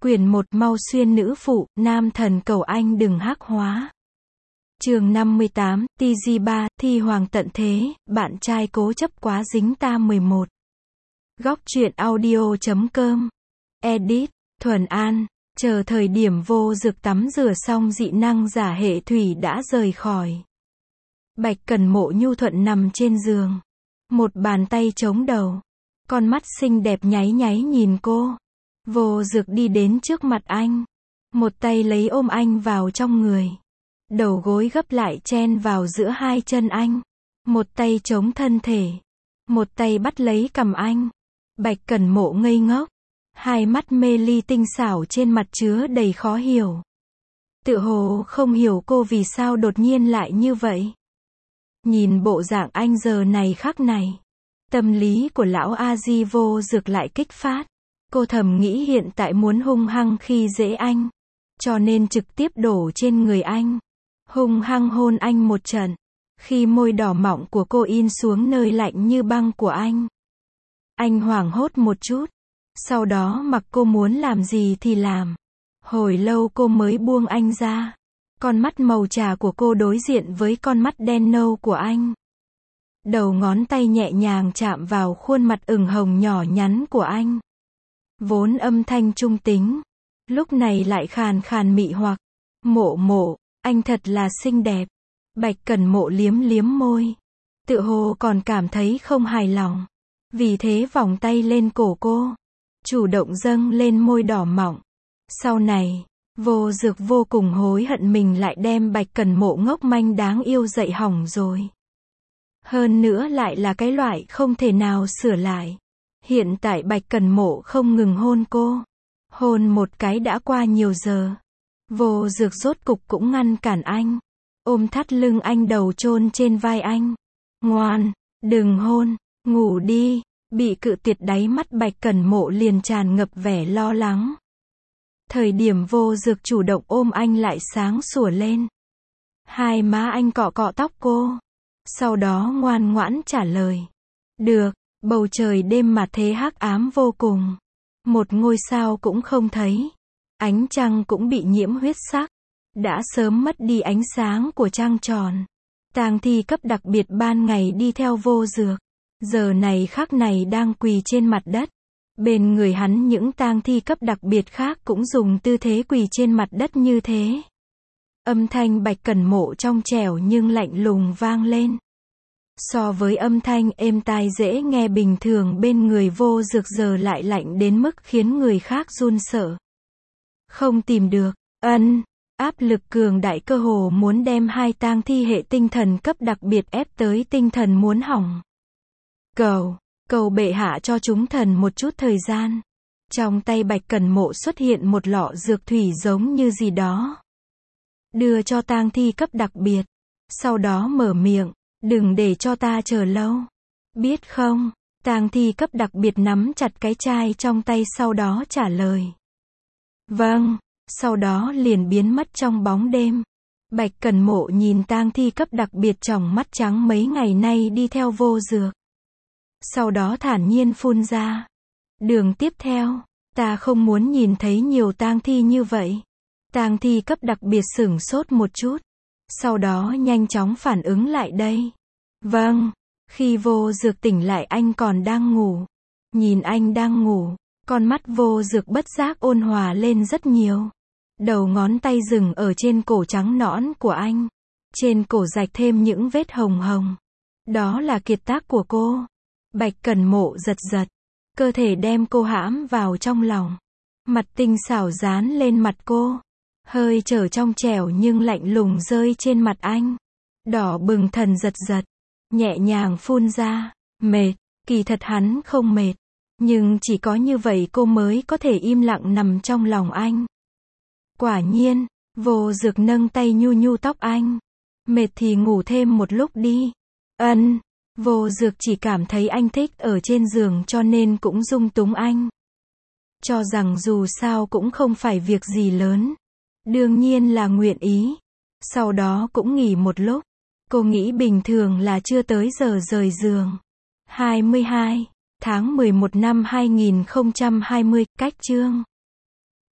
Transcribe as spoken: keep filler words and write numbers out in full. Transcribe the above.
Quyển một Mau xuyên nữ phụ, nam thần cầu anh đừng hắc hóa. Chương năm mươi tám, T G ba, thi hoàng tận thế, bạn trai cố chấp quá dính ta mười một. Góc truyện audio.com. Edit, Thuần An. Chờ thời điểm Vô Dược tắm rửa xong dị năng giả hệ thủy đã rời khỏi. Bạch Cẩn Mộ nhu thuận nằm trên giường. Một bàn tay chống đầu. Con mắt xinh đẹp nháy nháy nhìn cô. Vô Dược đi đến trước mặt anh. Một tay lấy ôm anh vào trong người. Đầu gối gấp lại chen vào giữa hai chân anh. Một tay chống thân thể. Một tay bắt lấy cằm anh. Bạch Cẩn Mộ ngây ngốc. Hai mắt mê ly tinh xảo trên mặt chứa đầy khó hiểu. Tự hồ không hiểu cô vì sao đột nhiên lại như vậy. Nhìn bộ dạng anh giờ này khắc này. Tâm lý của lão A Di Vô Dược lại kích phát. Cô thầm nghĩ hiện tại muốn hung hăng khi dễ anh. Cho nên trực tiếp đổ trên người anh. Hung hăng hôn anh một trận. Khi môi đỏ mọng của cô in xuống nơi lạnh như băng của anh. Anh hoảng hốt một chút. Sau đó mặc cô muốn làm gì thì làm. Hồi lâu cô mới buông anh ra. Con mắt màu trà của cô đối diện với con mắt đen nâu của anh. Đầu ngón tay nhẹ nhàng chạm vào khuôn mặt ửng hồng nhỏ nhắn của anh. Vốn âm thanh trung tính. Lúc này lại khàn khàn mị hoặc. Mộ mộ, anh thật là xinh đẹp. Bạch Cẩn Mộ liếm liếm môi. Tự hồ còn cảm thấy không hài lòng. Vì thế vòng tay lên cổ cô. Chủ động dâng lên môi đỏ mọng. Sau này, Vô Dược vô cùng hối hận mình lại đem Bạch Cẩn Mộ ngốc manh đáng yêu dạy hỏng rồi. Hơn nữa lại là cái loại không thể nào sửa lại. Hiện tại Bạch Cẩn Mộ không ngừng hôn cô. Hôn một cái đã qua nhiều giờ. Vô Dược rốt cục cũng ngăn cản anh. Ôm thắt lưng anh đầu chôn trên vai anh. Ngoan, đừng hôn, ngủ đi. Bị cự tuyệt đáy mắt Bạch Cẩn Mộ liền tràn ngập vẻ lo lắng. Thời điểm Vô Dược chủ động ôm anh lại sáng sủa lên. Hai má anh cọ cọ tóc cô. Sau đó ngoan ngoãn trả lời. Được, bầu trời đêm mà thế hắc ám vô cùng. Một ngôi sao cũng không thấy. Ánh trăng cũng bị nhiễm huyết sắc. Đã sớm mất đi ánh sáng của trăng tròn. Tang thi cấp đặc biệt ban ngày đi theo Vô Dược. Giờ này khắc này đang quỳ trên mặt đất. Bên người hắn những tang thi cấp đặc biệt khác cũng dùng tư thế quỳ trên mặt đất như thế. Âm thanh Bạch Cẩn Mộ trong trẻo nhưng lạnh lùng vang lên. So với âm thanh êm tai dễ nghe bình thường bên người Vô Dược giờ lại lạnh đến mức khiến người khác run sợ. Không tìm được, ân, áp lực cường đại cơ hồ muốn đem hai tang thi hệ tinh thần cấp đặc biệt ép tới tinh thần muốn hỏng. Cầu, cầu bệ hạ cho chúng thần một chút thời gian. Trong tay Bạch Cẩn Mộ xuất hiện một lọ dược thủy giống như gì đó. Đưa cho tang thi cấp đặc biệt. Sau đó mở miệng, đừng để cho ta chờ lâu. Biết không? Tang thi cấp đặc biệt nắm chặt cái chai trong tay sau đó trả lời. Vâng, sau đó liền biến mất trong bóng đêm. Bạch Cẩn Mộ nhìn tang thi cấp đặc biệt tròng mắt trắng mấy ngày nay đi theo Vô Dược. Sau đó thản nhiên phun ra. Đường tiếp theo, ta không muốn nhìn thấy nhiều tang thi như vậy. Tang thi cấp đặc biệt sửng sốt một chút. Sau đó nhanh chóng phản ứng lại đây. Vâng, khi Vô Dược tỉnh lại anh còn đang ngủ. Nhìn anh đang ngủ, con mắt Vô Dược bất giác ôn hòa lên rất nhiều. Đầu ngón tay dừng ở trên cổ trắng nõn của anh. Trên cổ rạch thêm những vết hồng hồng. Đó là kiệt tác của cô. Bạch Cẩn Mộ giật giật. Cơ thể đem cô hãm vào trong lòng. Mặt tinh xảo dán lên mặt cô. Hơi trở trong trẻo nhưng lạnh lùng rơi trên mặt anh. Đỏ bừng thần giật giật. Nhẹ nhàng phun ra. Mệt. Kỳ thật hắn không mệt. Nhưng chỉ có như vậy cô mới có thể im lặng nằm trong lòng anh. Quả nhiên. Vô Dược nâng tay nhu nhu tóc anh. Mệt thì ngủ thêm một lúc đi. Ân. Vô Dược chỉ cảm thấy anh thích ở trên giường cho nên cũng dung túng anh. Cho rằng dù sao cũng không phải việc gì lớn. Đương nhiên là nguyện ý. Sau đó cũng nghỉ một lúc. Cô nghĩ bình thường là chưa tới giờ rời giường. hai mươi hai tháng mười một năm hai nghìn không trăm hai mươi, cách chương